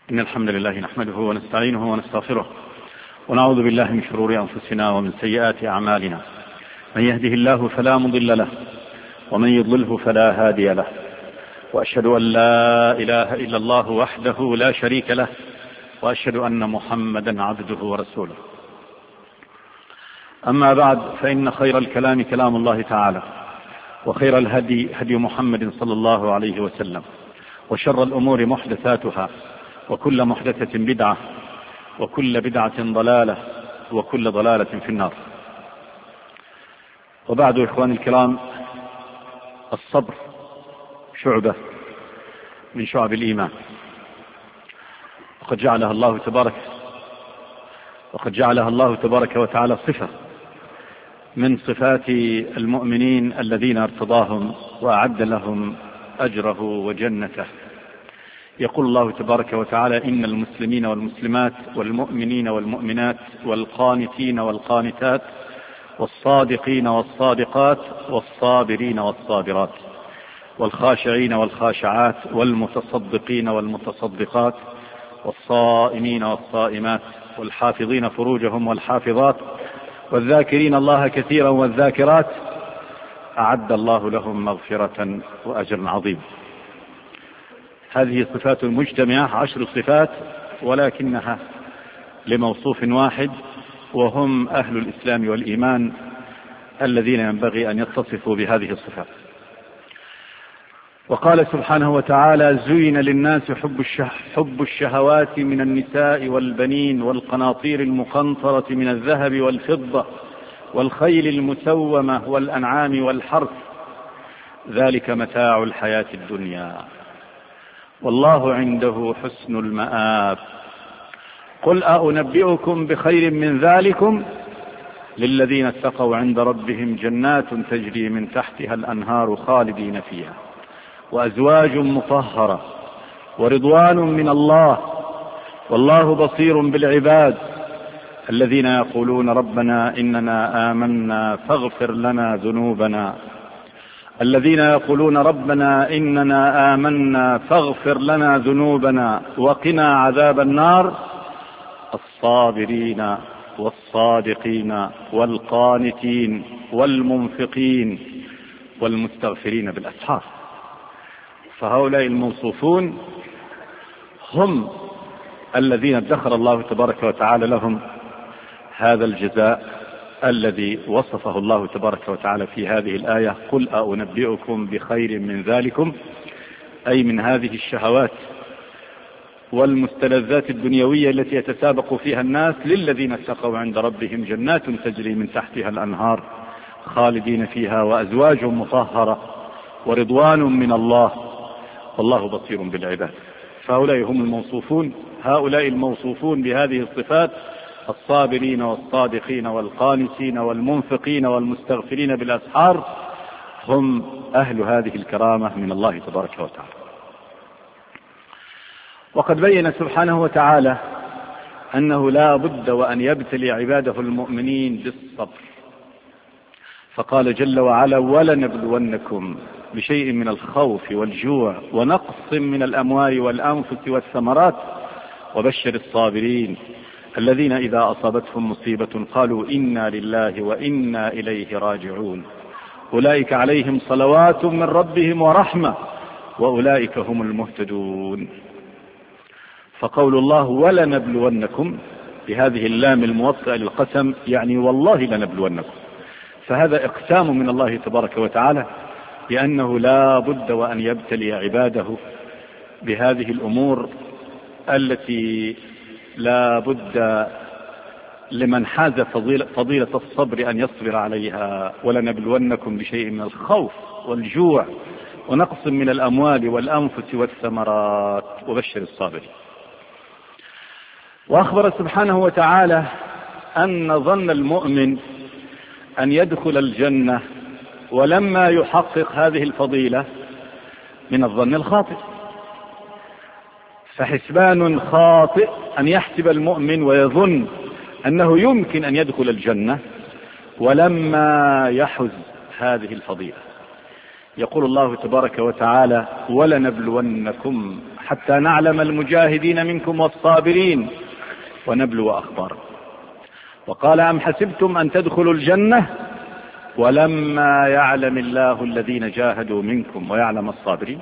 إن الحمد لله نحمده ونستعينه ونستغفره ونعوذ بالله من شرور أنفسنا ومن سيئات أعمالنا. من يهده الله فلا مضل له ومن يضلله فلا هادي له، وأشهد أن لا إله إلا الله وحده لا شريك له، وأشهد أن محمدا عبده ورسوله. أما بعد، فإن خير الكلام كلام الله تعالى، وخير الهدي هدي محمد صلى الله عليه وسلم، وشر الأمور محدثاتها، وكل محدثة بدعة، وكل بدعة ضلالة، وكل ضلالة في النار. وبعد، إخواني الكرام، الصبر شعبة من شعب الإيمان، وقد جعلها الله تبارك وتعالى صفة من صفات المؤمنين الذين ارتضاهم وأعد لهم أجره وجنته. يقول الله تبارك وتعالى: إن المسلمين والمسلمات والمؤمنين والمؤمنات والقانتين والقانتات والصادقين والصادقات والصابرين والصابرات والخاشعين والخاشعات والمتصدقين والمتصدقات والصائمين والصائمات والحافظين فروجهم والحافظات والذاكرين الله كثيرا والذاكرات أعد الله لهم مغفرة وأجرا عظيما. هذه صفات مجتمعة، 10 صفات، ولكنها لموصوف واحد، وهم أهل الإسلام والإيمان الذين ينبغي أن يتصفوا بهذه الصفات. وقال سبحانه وتعالى: زين للناس حب الشهوات من النساء والبنين والقناطير المقنطرة من الذهب والفضة والخيل المسومة والأنعام والحرث، ذلك متاع الحياة الدنيا، والله عنده حسن المآب. قل أنبئكم بخير من ذلكم للذين اتقوا عند ربهم جنات تجري من تحتها الأنهار خالدين فيها، وأزواج مطهرة، ورضوان من الله، والله بصير بالعباد، الذين يقولون ربنا إننا آمنا فاغفر لنا ذنوبنا، الذين يقولون ربنا إننا آمنا فاغفر لنا ذنوبنا وقنا عذاب النار، الصابرين والصادقين والقانتين والمنفقين والمستغفرين بالأسحار. فهؤلاء الموصوفون هم الذين ادخر الله تبارك وتعالى لهم هذا الجزاء الذي وصفه الله تبارك وتعالى في هذه الآية: قل أنبئكم بخير من ذلكم، أي من هذه الشهوات والمستلذات الدنيوية التي يتسابق فيها الناس، للذين اتقوا عند ربهم جنات تجري من تحتها الأنهار خالدين فيها، وأزواج مطهرة، ورضوان من الله، والله بصير بالعباد. فهؤلاء هم الموصوفون، هؤلاء الموصوفون بهذه الصفات: الصابرين والصادقين والقانتين والمنفقين والمستغفرين بالأسحار، هم أهل هذه الكرامة من الله تبارك وتعالى. وقد بين سبحانه وتعالى أنه لا بد وأن يبتلي عباده المؤمنين بالصبر، فقال جل وعلا: ولنبلونكم بشيء من الخوف والجوع ونقص من الأموال والأنفس والثمرات وبشر الصابرين الذين إذا أصابتهم مصيبة قالوا إنا لله وإنا إليه راجعون، أولئك عليهم صلوات من ربهم ورحمة وأولئك هم المهتدون. فقول الله ولنبلونكم بهذه اللام الموطئة للقسم يعني والله لنبلونكم، فهذا إقسام من الله تبارك وتعالى بأنه لا بد وأن يبتلي عباده بهذه الأمور التي لا بد لمن حاز فضيلة الصبر أن يصبر عليها. ولنبلونكم بشيء من الخوف والجوع ونقص من الأموال والأنفس والثمرات وبشر الصابرين. وأخبر سبحانه وتعالى أن ظن المؤمن أن يدخل الجنة ولما يحقق هذه الفضيلة من الظن الخاطئ، فحسبان خاطئ أن يحسب المؤمن ويظن أنه يمكن أن يدخل الجنة ولما يحز هذه الفضيلة. يقول الله تبارك وتعالى: ولنبلونكم حتى نعلم المجاهدين منكم والصابرين ونبلو أخباركم. وقال أم حسبتم أن تدخلوا الجنة ولما يعلم الله الذين جاهدوا منكم ويعلم الصابرين.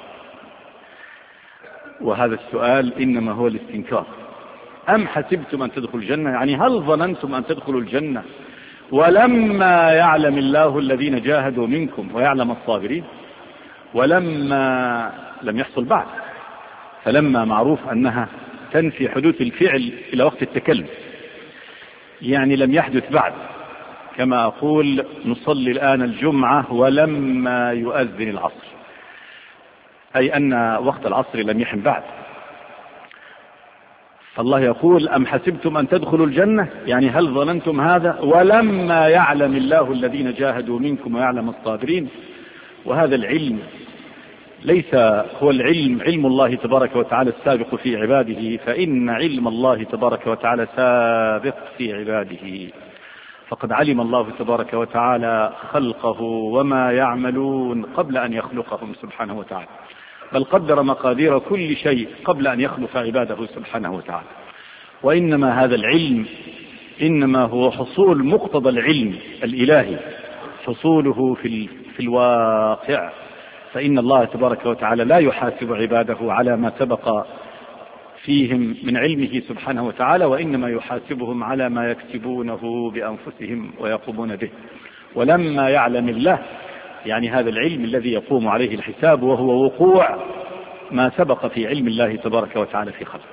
وهذا السؤال إنما هو الاستنكار. أم حسبتم أن تدخلوا الجنة، يعني هل ظننتم أن تدخلوا الجنة ولما يعلم الله الذين جاهدوا منكم ويعلم الصابرين؟ ولما لم يحصل بعد، فلما معروف أنها تنفي حدوث الفعل إلى وقت التكلم، يعني لم يحدث بعد. كما أقول نصلي الآن الجمعة ولما يؤذن العصر، أي أن وقت العصر لم يحن بعد. فالله يقول أم حسبتم أن تدخلوا الجنة، يعني هل ظننتم هذا ولما يعلم الله الذين جاهدوا منكم ويعلم الصابرين. وهذا العلم ليس هو علم الله تبارك وتعالى السابق في عباده، فإن علم الله تبارك وتعالى سابق في عباده. فقد علم الله تبارك وتعالى خلقه وما يعملون قبل أن يخلقهم سبحانه وتعالى، بل قدر مقادير كل شيء قبل أن يخلق عباده سبحانه وتعالى. وإنما هذا العلم إنما هو حصول مقتضى العلم الإلهي، حصوله في الواقع. فإن الله تبارك وتعالى لا يحاسب عباده على ما سبق فيهم من علمه سبحانه وتعالى، وإنما يحاسبهم على ما يكتبونه بأنفسهم ويقومون به. ولما يعلم الله، يعني هذا العلم الذي يقوم عليه الحساب، وهو وقوع ما سبق في علم الله تبارك وتعالى في خلقه.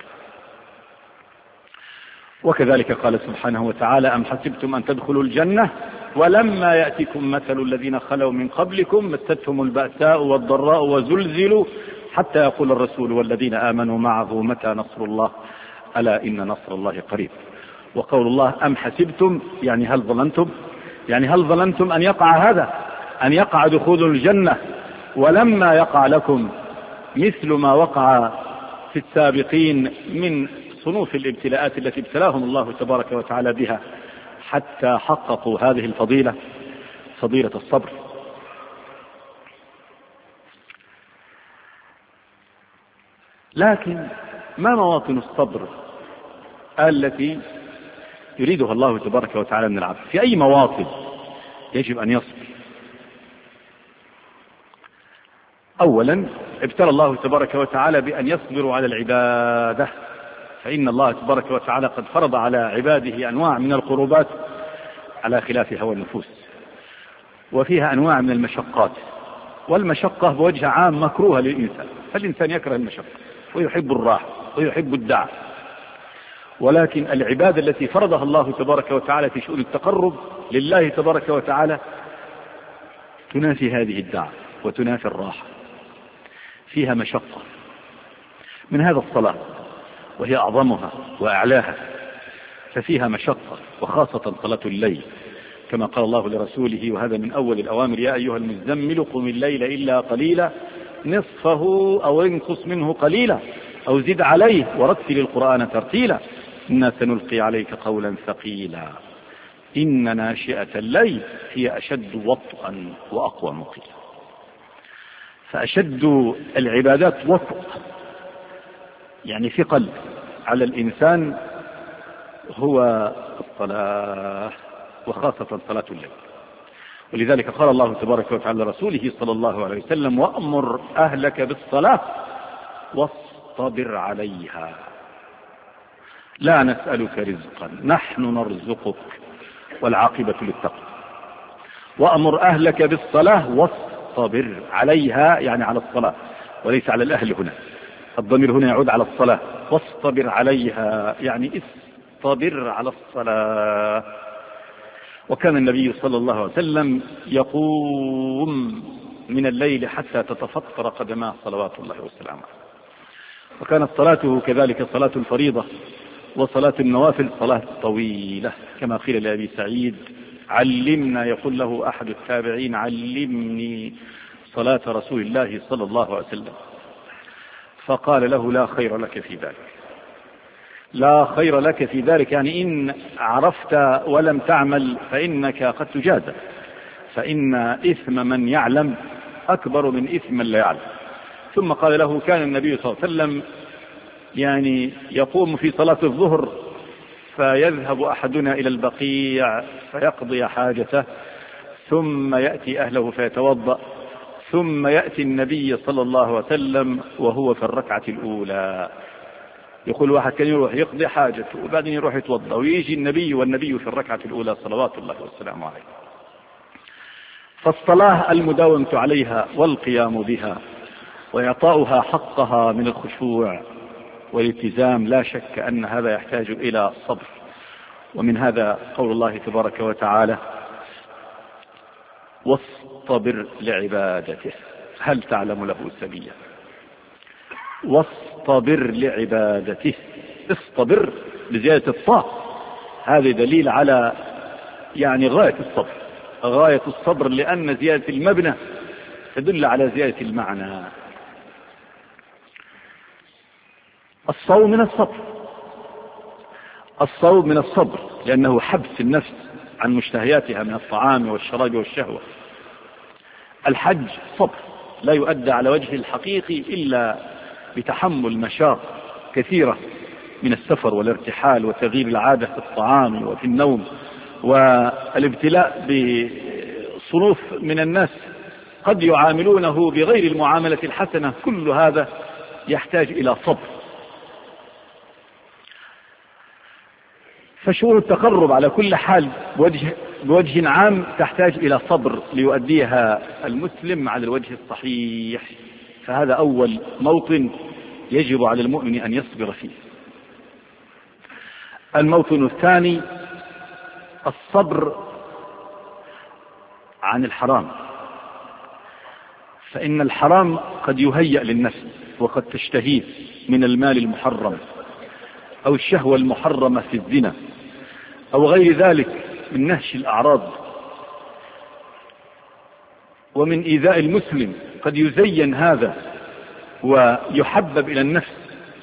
وكذلك قال سبحانه وتعالى أم حسبتم أن تدخلوا الجنة ولما يأتكم مثل الذين خلوا من قبلكم مستهم البأساء والضراء وزلزلوا حتى يقول الرسول والذين آمنوا معه متى نصر الله ألا إن نصر الله قريب. وقول الله أم حسبتم، يعني هل ظننتم أن يقع هذا، أن يقع دخول الجنة ولما يقع لكم مثل ما وقع في السابقين من صنوف الابتلاءات التي ابتلاهم الله تبارك وتعالى بها حتى حققوا هذه الفضيلة، فضيلة الصبر. لكن ما مواطن الصبر التي يريدها الله تبارك وتعالى من العبد؟ في أي مواطن يجب أن يصبر؟ أولا ابتلى الله تبارك وتعالى بأن يصبروا على العبادة، فإن الله تبارك وتعالى قد فرض على عباده أنواع من القربات على خلاف هوى النفوس، وفيها أنواع من المشقات، والمشقة بوجه عام مكروهة للإنسان، فالإنسان يكره المشقة ويحب الراحة ويحب الدعاء. ولكن العبادة التي فرضها الله تبارك وتعالى في شؤون التقرب لله تبارك وتعالى تنافي هذه الدعاء وتنافي الراحة، فيها مشقة. من هذا الصلاة وهي أعظمها وأعلاها، ففيها مشقة، وخاصة صلاة الليل، كما قال الله لرسوله وهذا من أول الأوامر يا أيها المزمل قم الليل إلا قليلا نصفه أو انقص منه قليلا أو زد عليه ورتل القرآن ترتيلا إنا سنلقي عليك قولا ثقيلا إن ناشئة الليل هي أشد وطئا وأقوى مقيلا. فأشد العبادات وطئ، يعني ثقل على الإنسان، هو الصلاة، وخاصة صلاة الليل. ولذلك قال الله تبارك وتعالى لرسوله صلى الله عليه وسلم وأمر أهلك بالصلاة واصطبر عليها لا نسألك رزقا نحن نرزقك والعاقبة للتقوى. وأمر أهلك بالصلاة واصطبر عليها، يعني على الصلاة وليس على الأهل هنا، الضمير هنا يعود على الصلاة. واصطبر عليها يعني اصطبر على الصلاة. وكان النبي صلى الله عليه وسلم يقوم من الليل حتى تتفطر قدماه صلوات الله وسلامه. وكانت صلاته كذلك صلاة الفريضة وصلاة النوافل صلاة طويلة، كما قيل لأبي سعيد علمنا، يقول له أحد التابعين علمني صلاة رسول الله صلى الله عليه وسلم، فقال له لا خير لك في ذلك، لا خير لك في ذلك، يعني إن عرفت ولم تعمل فإنك قد تجازى، فإن إثم من يعلم أكبر من إثم من لا يعلم. ثم قال له كان النبي صلى الله عليه وسلم يعني يقوم في صلاة الظهر فيذهب أحدنا إلى البقيع فيقضي حاجته، ثم يأتي أهله فيتوضأ، ثم يأتي النبي صلى الله عليه وسلم وهو في الركعة الأولى. يقول واحد كان يروح يقضي حاجته وبعدين يروح يتوضأ ويجي النبي والنبي في الركعة الأولى صلوات الله والسلام عليه. فالصلاة المداومة عليها والقيام بها وإعطاؤها حقها من الخشوع والالتزام لا شك أن هذا يحتاج إلى صبر. ومن هذا قول الله تبارك وتعالى: واصطبر لعبادته هل تعلم له سبيلا. واصطبر لعبادته، اصطبر بزيادة الطاء، هذا دليل على يعني غاية الصبر، غاية الصبر، لأن زيادة المبنى تدل على زيادة المعنى. الصوم من الصبر، الصوم من الصبر لأنه حبس النفس عن مشتهياتها من الطعام والشراب والشهوة. الحج صبر لا يؤدى على وجه الحقيقي إلا بتحمل مشاق كثيرة من السفر والارتحال وتغيير العادة في الطعام وفي النوم، والابتلاء بصنوف من الناس قد يعاملونه بغير المعاملة الحسنة. كل هذا يحتاج إلى صبر. فشؤون التقرب على كل حال بوجه عام تحتاج إلى صبر ليؤديها المسلم على الوجه الصحيح. فهذا أول موطن يجب على المؤمن أن يصبر فيه. الموطن الثاني الصبر عن الحرام، فإن الحرام قد يهيأ للنفس وقد تشتهيه من المال المحرم أو الشهوة المحرمة في الزنا أو غير ذلك من نهش الأعراض ومن إيذاء المسلم. قد يزين هذا ويحبب إلى النفس.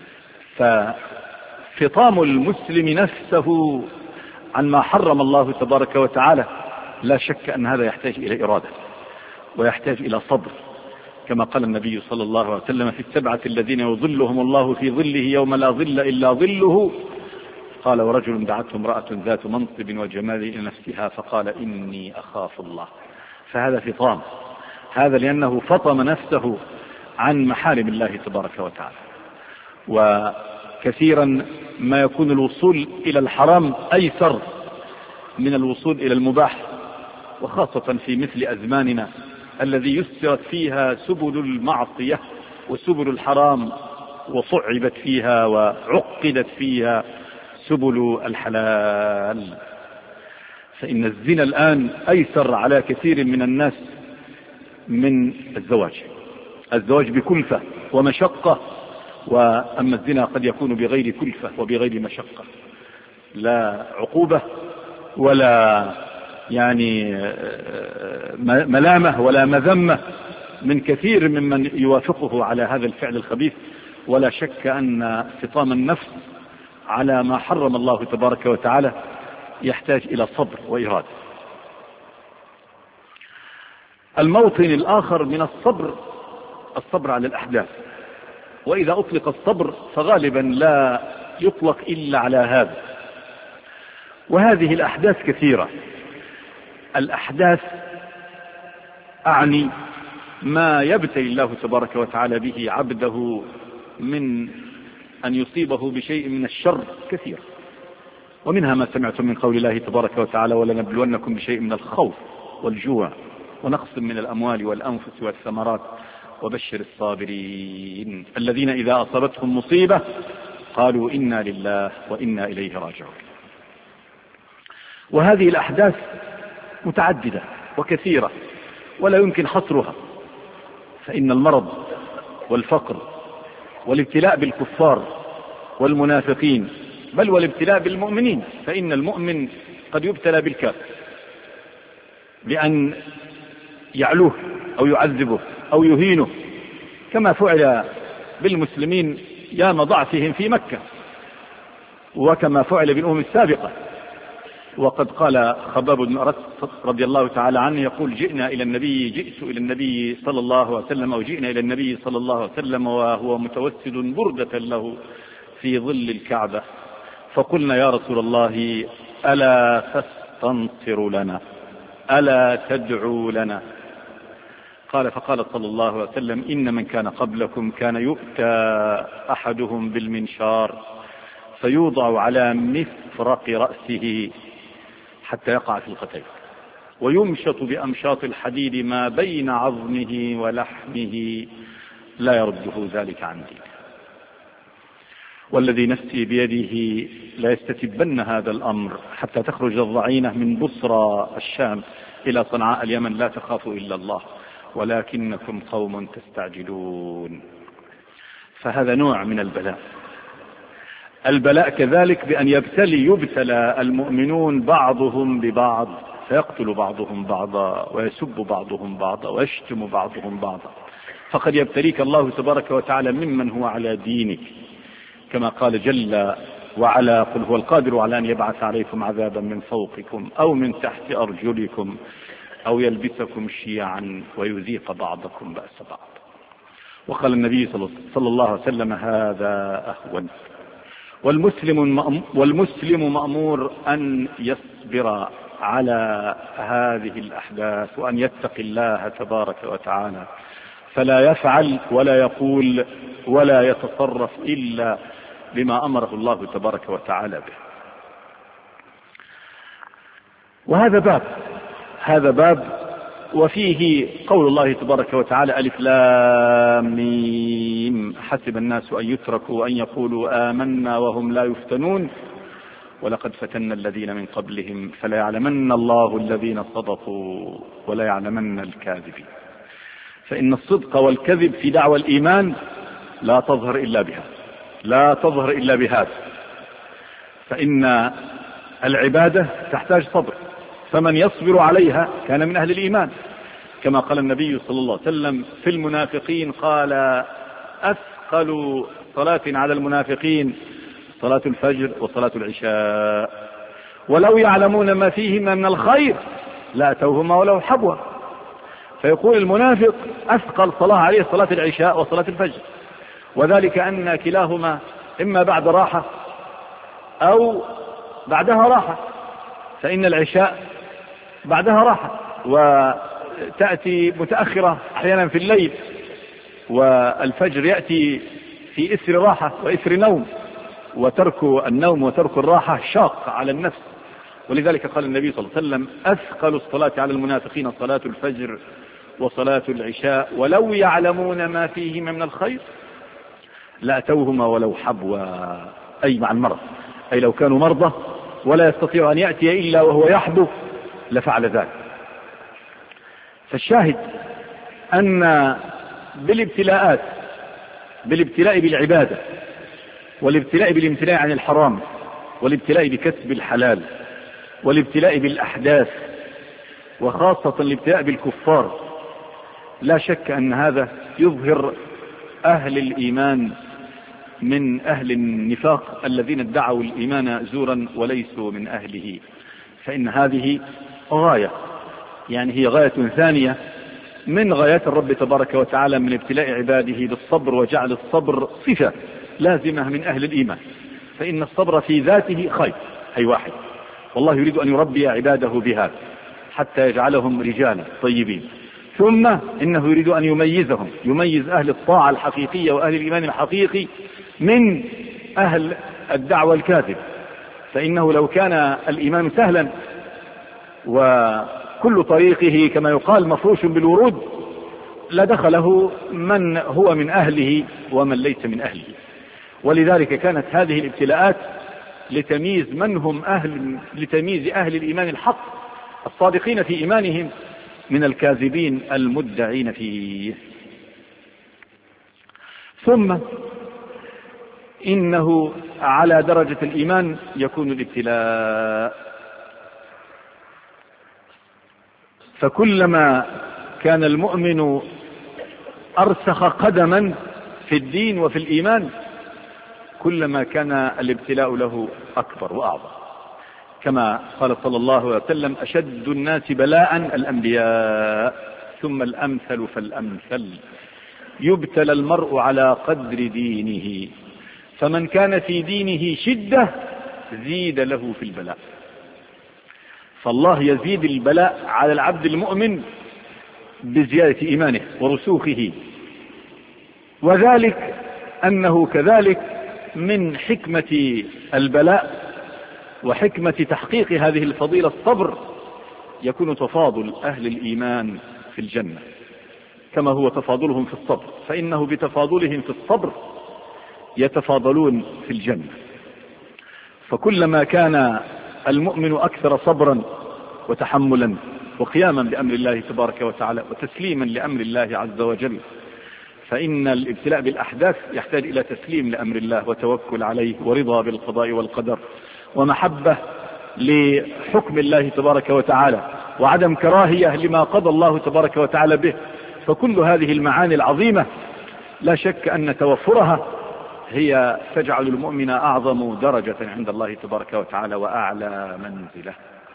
ففطام المسلم نفسه عن ما حرم الله تبارك وتعالى لا شك أن هذا يحتاج إلى إرادة ويحتاج إلى صبر، كما قال النبي صلى الله عليه وسلم: في السبعة الذين يظلهم الله في ظله يوم لا ظل إلا ظله. قال: ورجل دعته امرأة ذات منصب وجمال إلى نفسها فقال: إني أخاف الله. فهذا فطام، هذا لأنه فطم نفسه عن محارم الله تبارك وتعالى. وكثيرا ما يكون الوصول إلى الحرام أيسر من الوصول إلى المباح، وخاصة في مثل أزماننا الذي يسرت فيها سبل المعصية وسبل الحرام وصعبت فيها وعقدت فيها سبل الحلال. فإن الزنا الآن أيسر على كثير من الناس من الزواج بكلفة ومشقة، وأما الزنا قد يكون بغير كلفة وبغير مشقة، لا عقوبة ولا يعني ملامة ولا مذمة من كثير ممن يوافقه على هذا الفعل الخبيث. ولا شك أن فطام النفس على ما حرم الله تبارك وتعالى يحتاج إلى صبر وإرادة. الموطن الآخر من الصبر الصبر على الأحداث. وإذا أطلق الصبر فغالبا لا يطلق إلا على هذا، وهذه الأحداث كثيرة. الأحداث أعني ما يبتلي الله تبارك وتعالى به عبده من أن يصيبه بشيء من الشر كثير، ومنها ما سمعتم من قول الله تبارك وتعالى: ولنبلونكم بشيء من الخوف والجوع ونقص من الأموال والأنفس والثمرات وبشر الصابرين الذين إذا أصابتهم مصيبة قالوا إنا لله وإنا إليه راجعون. وهذه الأحداث متعددة وكثيرة ولا يمكن حصرها، فإن المرض والفقر والابتلاء بالكفار والمنافقين بل والابتلاء بالمؤمنين، فإن المؤمن قد يبتلى بالكافر بأن يعلوه أو يعذبه أو يهينه، كما فعل بالمسلمين يام ضعفهم في مكة، وكما فعل بالأمم السابقة. وقد قال خباب بن أرت رضي الله تعالى عنه يقول: جئت إلى النبي صلى الله عليه وسلم، أو جئنا إلى النبي صلى الله عليه وسلم وهو متوسد بردة له في ظل الكعبة، فقلنا يا رسول الله ألا تستنصر لنا، ألا تدعو لنا؟ فقال صلى الله عليه وسلم إن من كان قبلكم كان يؤتى أحدهم بالمنشار فيوضع على مفرق رأسه حتى يقع في القتيل، ويمشط بأمشاط الحديد ما بين عظمه ولحمه، لا يرده ذلك عن دينه. والذي نفسي بيده لا يستتبن هذا الأمر حتى تخرج الضعينة من بصرى الشام إلى صنعاء اليمن لا تخافوا إلا الله ولكنكم قوم تستعجلون. فهذا نوع من البلاء كذلك بأن يبتلى المؤمنون بعضهم ببعض، فيقتل بعضهم بعضا ويسب بعضهم بعضا ويشتم بعضهم بعضا. فقد يبتليك الله تبارك وتعالى ممن هو على دينك، كما قال جل وعلا قل هو القادر على أن يبعث عليكم عذابا من فوقكم أو من تحت أرجلكم أو يلبسكم شيعا ويذيق بعضكم بأس بعض. وقال النبي صلى الله عليه وسلم هذا أهون. والمسلم مأمور أن يصبر على هذه الأحداث وأن يتقي الله تبارك وتعالى، فلا يفعل ولا يقول ولا يتصرف إلا بما أمره الله تبارك وتعالى به. وهذا باب وفيه قول الله تبارك وتعالى ألف لام ميم حسب الناس أن يتركوا أن يقولوا آمنا وهم لا يفتنون ولقد فتنا الذين من قبلهم فلا يعلمن الله الذين صدقوا ولا يعلمن الكاذبين. فإن الصدق والكذب في دعوى الإيمان لا تظهر إلا بهذا، فإن العبادة تحتاج صبر، فمن يصبر عليها كان من أهل الإيمان، كما قال النبي صلى الله عليه وسلم في المنافقين قال أثقل صلاة على المنافقين صلاة الفجر وصلاة العشاء ولو يعلمون ما فيهما من الخير لأتوهما ولو حبوا. فيقول المنافق أثقل صلاة عليه صلاة العشاء وصلاة الفجر، وذلك أن كلاهما إما بعد راحة أو بعدها راحة، فإن العشاء بعدها راحة وتأتي متأخرة أحيانا في الليل، والفجر يأتي في إثر راحة وإثر نوم، وترك النوم وترك الراحة شاق على النفس. ولذلك قال النبي صلى الله عليه وسلم أثقل الصلاة على المنافقين صلاة الفجر وصلاة العشاء ولو يعلمون ما فيهما من الخير لأتوهما ولو حبوا، أي مع المرض، أي لو كانوا مرضى ولا يستطيع أن يأتي إلا وهو يحبو لفعل ذلك. فالشاهد أن بالابتلاء بالعبادة والابتلاء بالامتناع عن الحرام والابتلاء بكسب الحلال والابتلاء بالأحداث وخاصة الابتلاء بالكفار، لا شك أن هذا يظهر أهل الإيمان من أهل النفاق الذين ادعوا الإيمان زورا وليسوا من أهله. فإن هذه غاية، يعني هي غاية ثانية من غايات الرب تبارك وتعالى من ابتلاء عباده بالصبر، وجعل الصبر صفة لازمة من أهل الإيمان. فإن الصبر في ذاته خير، أي واحد، والله يريد أن يربي عباده بهذا حتى يجعلهم رجالا طيبين. ثم إنه يريد أن يميز أهل الطاعة الحقيقية وأهل الإيمان الحقيقي من أهل الدعوة الكاذب. فإنه لو كان الإيمان سهلا وكل طريقه كما يقال مفروش بالورود لدخله من هو من أهله ومن ليس من أهله. ولذلك كانت هذه الابتلاءات لتمييز أهل الإيمان الحق الصادقين في إيمانهم من الكاذبين المدعين فيه. ثم إنه على درجة الإيمان يكون الابتلاء، فكلما كان المؤمن أرسخ قدما في الدين وفي الإيمان كلما كان الابتلاء له أكبر وأعظم، كما قال صلى الله عليه وسلم أشد الناس بلاء الأنبياء ثم الأمثل فالأمثل، يبتلى المرء على قدر دينه، فمن كان في دينه شدة زيد له في البلاء. فالله يزيد البلاء على العبد المؤمن بزيادة إيمانه ورسوخه، وذلك أنه كذلك من حكمة البلاء وحكمة تحقيق هذه الفضيلة الصبر يكون تفاضل أهل الإيمان في الجنة كما هو تفاضلهم في الصبر، فإنه بتفاضلهم في الصبر يتفاضلون في الجنة. فكلما كان المؤمن أكثر صبرا وتحملا وقياما بأمر الله تبارك وتعالى وتسليما لأمر الله عز وجل، فإن الابتلاء بالأحداث يحتاج إلى تسليم لأمر الله وتوكل عليه ورضا بالقضاء والقدر ومحبة لحكم الله تبارك وتعالى وعدم كراهية لما قضى الله تبارك وتعالى به. فكل هذه المعاني العظيمة لا شك أن توفرها هي تجعل المؤمن أعظم درجة عند الله تبارك وتعالى وأعلى منزلة.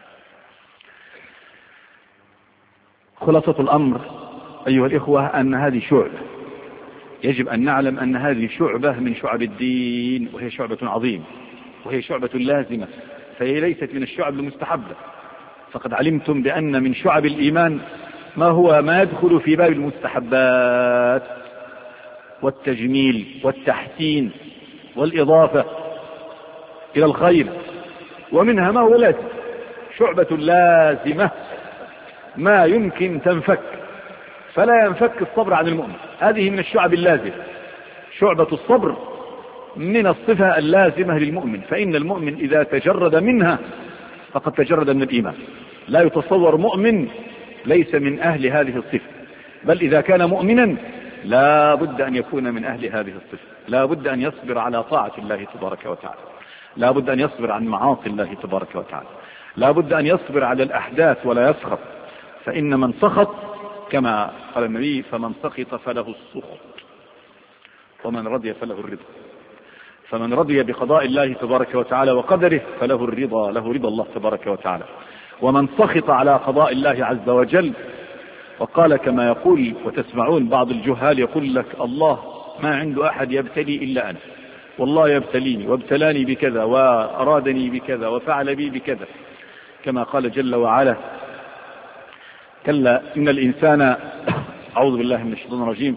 خلاصة الأمر أيها الإخوة أن هذه شعبة، يجب أن نعلم أن هذه شعبة من شعب الدين، وهي شعبة عظيمة وهي شعبة لازمة، فهي ليست من الشعب المستحبة. فقد علمتم بأن من شعب الإيمان ما يدخل في باب المستحبات والتجميل والتحسين والإضافة إلى الخير، ومنها ما هو لازم، شعبة لازمة ما يمكن تنفك، فلا ينفك الصبر عن المؤمن. هذه من الشعب اللازمة، شعبة الصبر من الصفة اللازمة للمؤمن، فإن المؤمن إذا تجرد منها فقد تجرد من الإيمان. لا يتصور مؤمن ليس من أهل هذه الصفة، بل إذا كان مؤمنا لا بد أن يكون من أهل هذه الصفة، لا بد أن يصبر على طاعة الله تبارك وتعالى، لا بد أن يصبر عن معاصي الله تبارك وتعالى، لا بد أن يصبر على الأحداث ولا يسخط، فإن من سخط كما قال النبي فمن سخط فله السخط ومن رضي فله الرضا. فمن رضي بقضاء الله تبارك وتعالى وقدره فله الرضا، له رضا الله تبارك وتعالى. ومن سخط على قضاء الله عز وجل وقال كما يقول وتسمعون بعض الجهال يقول لك الله ما عنده أحد يبتلي إلا أنا، والله يبتليني وابتلاني بكذا وأرادني بكذا وفعل بي بكذا، كما قال جل وعلا كلا إن الإنسان أعوذ بالله من الشيطان الرجيم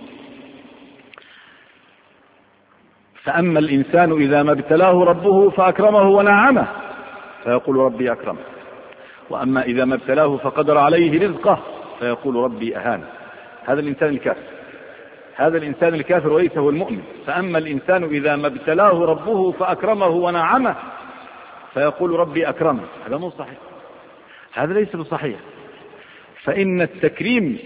فأما الإنسان إذا ما ابتلاه ربه فأكرمه ونعمه فيقول ربي أكرمه، وأما إذا ما ابتلاه فقدر عليه رزقه فيقول ربي أهانه. هذا الإنسان الكافر، هذا الإنسان الكافر وليس هو المؤمن. فأما الإنسان إذا ما ابتلاه ربه فأكرمه ونعمه فيقول ربي أكرمه، هذا مو صحيح، هذا ليس بصحيح. فإن التكريم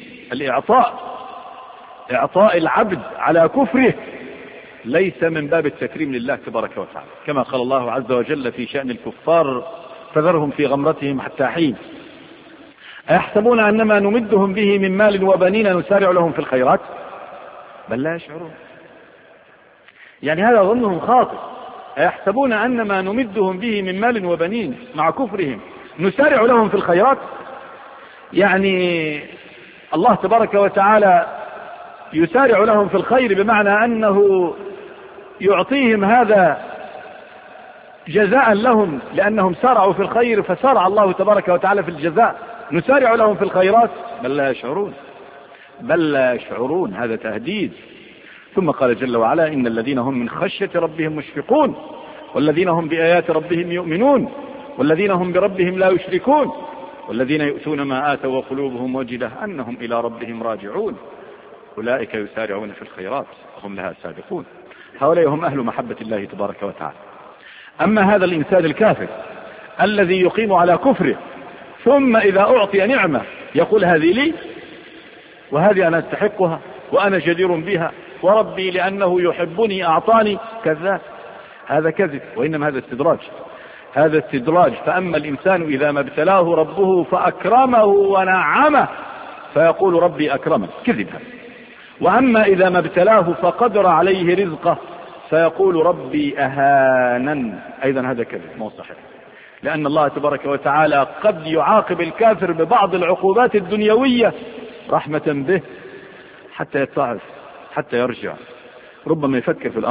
إعطاء العبد على كفره ليس من باب التكريم لله تبارك وتعالى، كما قال الله عز وجل في شأن الكفار فذرهم في غمرتهم حتى حين أيحسبون أنما نمدهم به من مال وبنين نسارع لهم في الخيرات بل لا يشعرون. يعني هذا ظنهم خاطئ، أيحسبون أنما نمدهم به من مال وبنين مع كفرهم نسارع لهم في الخيرات. يعني الله تبارك وتعالى يسارع لهم في الخير بمعنى أنه يعطيهم هذا جزاء لهم لأنهم سارعوا في الخير، فسارع الله تبارك وتعالى في الجزاء. نسارع لهم في الخيرات بل لا يشعرون، بل لا يشعرون، هذا تهديد. ثم قال جل وعلا إن الذين هم من خشية ربهم مشفقون والذين هم بآيات ربهم يؤمنون والذين هم بربهم لا يشركون والذين يؤتون ما آتوا وقلوبهم وجلة أنهم إلى ربهم راجعون أولئك يسارعون في الخيرات وهم لها سابقون. هؤلاء هم أهل محبة الله تبارك وتعالى. أما هذا الإنسان الكافر الذي يقيم على كفره ثم إذا أعطي نعمة يقول هذه لي وهذه أنا أستحقها وأنا جدير بها وربي لأنه يحبني أعطاني، كذاب، هذا كذب، وإنما هذا استدراج، هذا استدراج. فأما الإنسان إذا ما ابتلاه ربه فأكرمه ونعمه فيقول ربي أكرمه، كذب هذا. وأما إذا ما ابتلاه فقدر عليه رزقه فيقول ربي أهانن، أيضا هذا كذب مو صحيح، لأن الله تبارك وتعالى قد يعاقب الكافر ببعض العقوبات الدنيوية رحمة به حتى يتعظ حتى يرجع، ربما يفكر في الأمر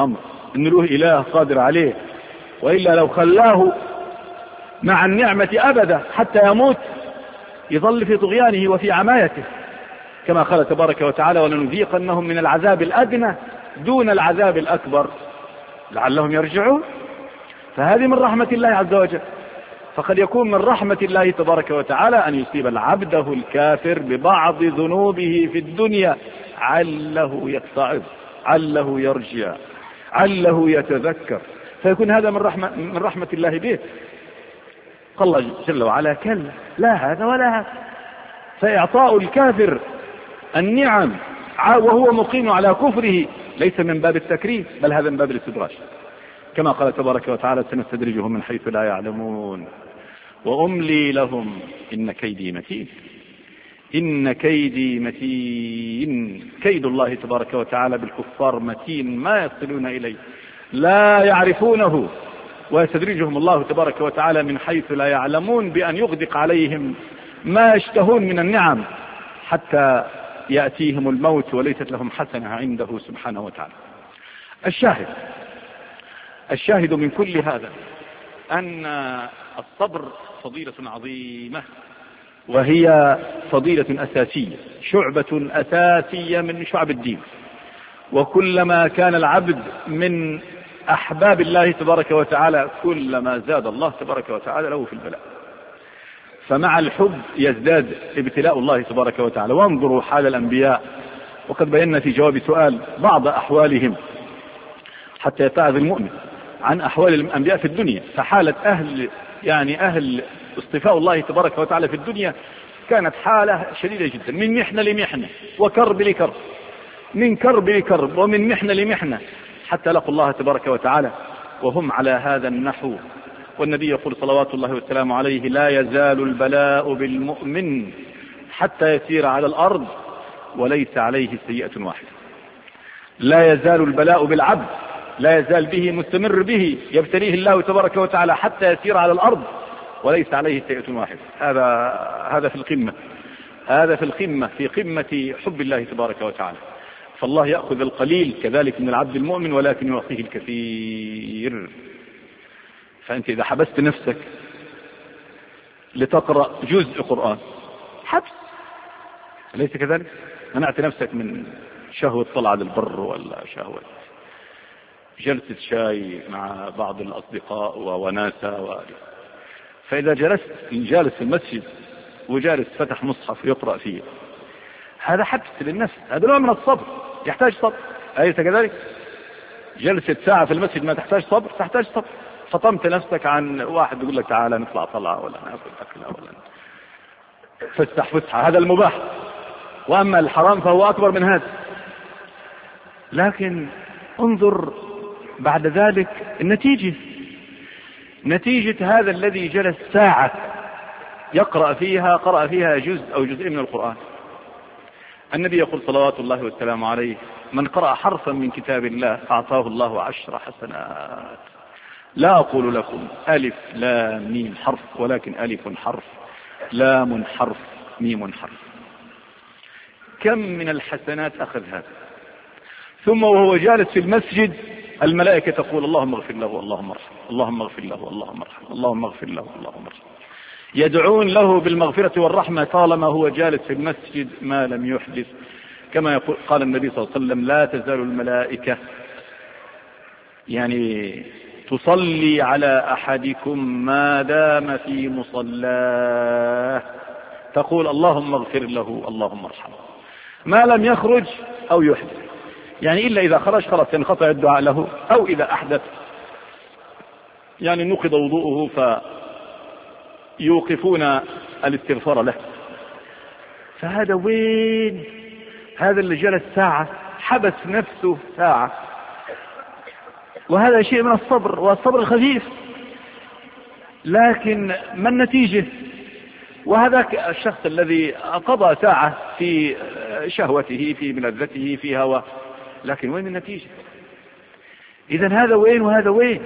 إن له إله قادر عليه، وإلا لو خلاه مع النعمة أبدا حتى يموت يظل في طغيانه وفي عمايته، كما قال تبارك وتعالى: ولنذيقنهم من العذاب الأدنى دون العذاب الأكبر لعلهم يرجعون. فهذه من رحمة الله عز وجل. فقد يكون من رحمة الله تبارك وتعالى أن يصيب العبده الكافر ببعض ذنوبه في الدنيا عله يتعظ، عله يرجع، عله يتذكر، فيكون هذا من رحمة الله به. قال الله جل وعلا: كلا لا هذا ولا هذا. فإعطاء الكافر النعم وهو مقيم على كفره ليس من باب التكريم، بل هذا من باب الاستدراج، كما قال تبارك وتعالى: سنستدرجهم من حيث لا يعلمون وأملي لهم إن كيدي متين. إن كيدي متين. كيد الله تبارك وتعالى بالكفار متين، ما يصلون إليه، لا يعرفونه، ويستدرجهم الله تبارك وتعالى من حيث لا يعلمون بأن يغدق عليهم ما يشتهون من النعم حتى يأتيهم الموت وليست لهم حسنة عنده سبحانه وتعالى. الشاهد من كل هذا أن الصبر فضيلة عظيمة، وهي فضيلة أساسية، شعبة أساسية من شعب الدين. وكلما كان العبد من أحباب الله تبارك وتعالى كلما زاد الله تبارك وتعالى له في البلاء. فمع الحب يزداد ابتلاء الله تبارك وتعالى. وانظروا حال الأنبياء، وقد بينا في جواب سؤال بعض أحوالهم حتى يتعظ المؤمن عن أحوال الأنبياء في الدنيا. فحالة أهل اصطفاء الله تبارك وتعالى في الدنيا كانت حالة شديدة جدا، من محنة لمحنة وكرب لكرب، من كرب لكرب ومن محنة لمحنة، حتى لقوا الله تبارك وتعالى وهم على هذا النحو. والنبي يقول صلوات الله والسلام عليه: لا يزال البلاء بالمؤمن حتى يسير على الأرض وليس عليه سيئة واحدة. لا يزال البلاء بالعبد، لا يزال به، مستمر به، يبتليه الله تبارك وتعالى حتى يسير على الأرض وليس عليه سيئة واحدة. هذا في القمة، هذا في القمة، في قمة حب الله تبارك وتعالى. فالله يأخذ القليل كذلك من العبد المؤمن ولكن يعطيه الكثير. فأنت إذا حبست نفسك لتقرأ جزء قرآن، حبس، أليس كذلك؟ منعت نفسك من شهوة طلعة للبر ولا شهوة جلسة شاي مع بعض الأصدقاء ووناسة فإذا جلست جالس في المسجد وجالس فتح مصحف يقرأ فيه، هذا حبس للنفس، هذا نوع من الصبر، يحتاج صبر، أليس كذلك؟ جلسة ساعة في المسجد ما تحتاج صبر؟ تحتاج صبر. فطمت نفسك عن واحد يقول لك تعالى نطلع طلعة ولا نأكل أكلة ولا فسح فسحة، هذا المباح. وأما الحرام فهو أكبر من هذا. لكن انظر بعد ذلك النتيجة، نتيجة هذا الذي جلس ساعة يقرأ فيها، قرأ فيها جزء أو جزء من القرآن. النبي يقول صلوات الله والسلام عليه: من قرأ حرفا من كتاب الله أعطاه الله 10 حسنات. لا أقول لكم ألف لام ميم حرف، ولكن ألف حرف، لام حرف، ميم حرف. كم من الحسنات أخذ هذا. ثم وهو جالس في المسجد الملائكة تقول: اللهم اغفر له اللهم ارحمه، اللهم اغفر له اللهم ارحمه، اللهم اغفر له اللهم ارحمه. يدعون له بالمغفرة والرحمة طالما هو جالس في المسجد ما لم يحدث. كما قال النبي صلى الله عليه وسلم: لا تزال الملائكة تصلي على أحدكم ما دام في مصلاه، تقول: اللهم اغفر له اللهم ارحمه، ما لم يخرج أو يحدث. إلا إذا خرج خلاص ينقطع الدعاء له، أو إذا أحدث نقض وضوءه فيوقفون الاستغفار له. فهذا وين؟ هذا اللي جلس ساعة، حبس نفسه ساعة، وهذا شيء من الصبر، والصبر الخفيف. لكن ما النتيجة؟ وهذاك الشخص الذي قضى ساعة في شهوته، في ملذته، في هواه، لكن وين النتيجة؟ إذن هذا وين وهذا وين؟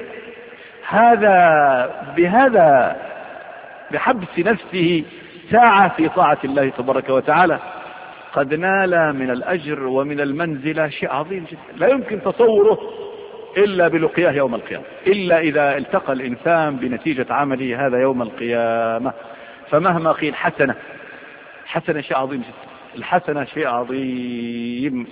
هذا بحبس نفسه ساعة في طاعة الله تبارك وتعالى قد نال من الأجر ومن المنزلة شيء عظيم جدا لا يمكن تصوره إلا بلقياه يوم القيامة، إلا إذا التقى الإنسان بنتيجة عمله هذا يوم القيامة. فمهما قيل حسنة شيء عظيم جدا، الحسنة شيء عظيم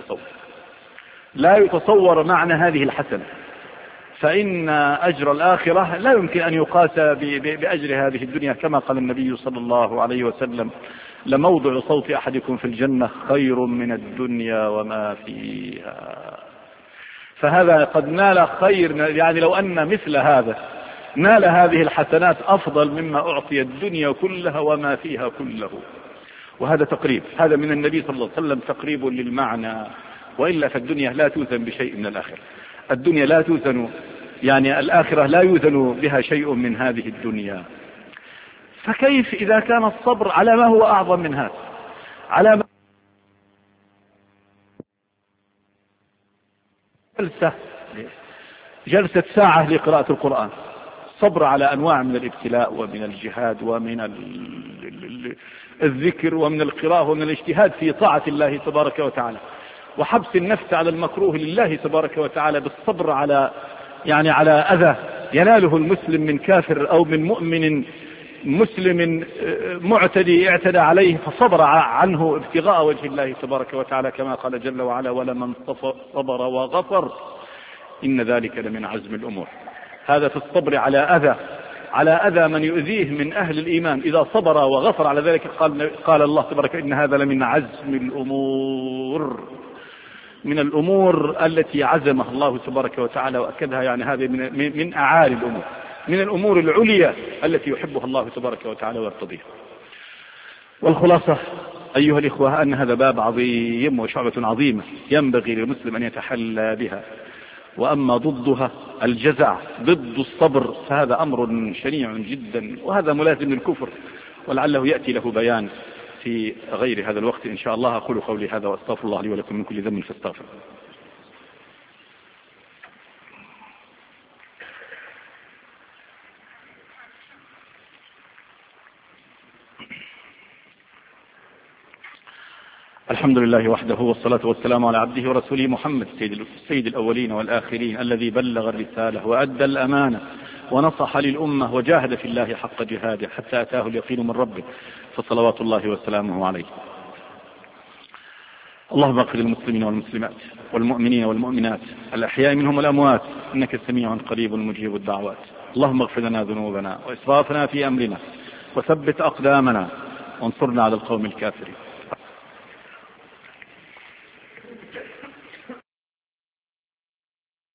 لا يتصور معنى هذه الحسنة، فإن أجر الآخرة لا يمكن أن يقاس بأجر هذه الدنيا، كما قال النبي صلى الله عليه وسلم: لموضع صوت أحدكم في الجنة خير من الدنيا وما فيها. فهذا قد نال خير، يعني لو أن مثل هذا نال هذه الحسنات أفضل مما أعطي الدنيا كلها وما فيها كله. وهذا تقريب، هذا من النبي صلى الله عليه وسلم تقريب للمعنى، وإلا فالدنيا لا توزن بشيء من الآخرة. الدنيا لا توزن، يعني الآخرة لا يوزن بها شيء من هذه الدنيا. فكيف إذا كان الصبر على ما هو أعظم من هذا، على ما جلسة ساعة لقراءة القرآن، صبر على أنواع من الابتلاء ومن الجهاد ومن الذكر ومن القراءة ومن الاجتهاد في طاعة الله تبارك وتعالى، وحبس النفس على المكروه لله تبارك وتعالى، بالصبر على أذى يناله المسلم من كافر أو من مؤمن مسلم معتدي اعتدى عليه فصبر عنه ابتغاء وجه الله تبارك وتعالى، كما قال جل وعلا: ولمن صبر وغفر إن ذلك لمن عزم الأمور. هذا في الصبر على أذى من يؤذيه من أهل الإيمان، إذا صبر وغفر على ذلك قال الله تبارك: إن هذا لمن عزم الأمور، من الأمور التي عزمها الله تبارك وتعالى وأكدها، يعني هذه من أعالي الأمور، من الأمور العليا التي يحبها الله تبارك وتعالى ويرتضيها. والخلاصة أيها الإخوة أن هذا باب عظيم وشعبة عظيمة ينبغي للمسلم أن يتحلى بها، وأما ضدها الجزع ضد الصبر فهذا أمر شنيع جدا، وهذا ملازم للكفر، ولعله يأتي له بيان في غير هذا الوقت إن شاء الله. أقول قولي هذا وأستغفر الله لي ولكم من كل ذنب فاستغفر. الحمد لله وحده، والصلاة والسلام على عبده ورسوله محمد سيد الأولين والآخرين، الذي بلغ الرسالة وأدى الأمانة ونصح للأمة وجاهد في الله حق جهاده حتى أتاه اليقين من ربه، فصلوات الله وسلامه عليه. اللهم اغفر للمسلمين والمسلمات والمؤمنين والمؤمنات الأحياء منهم والأموات، إنك سميع قريب مجيب الدعوات. اللهم اغفر لنا ذنوبنا وإسرافنا في أمرنا، وثبت أقدامنا، وانصرنا على القوم الكافرين.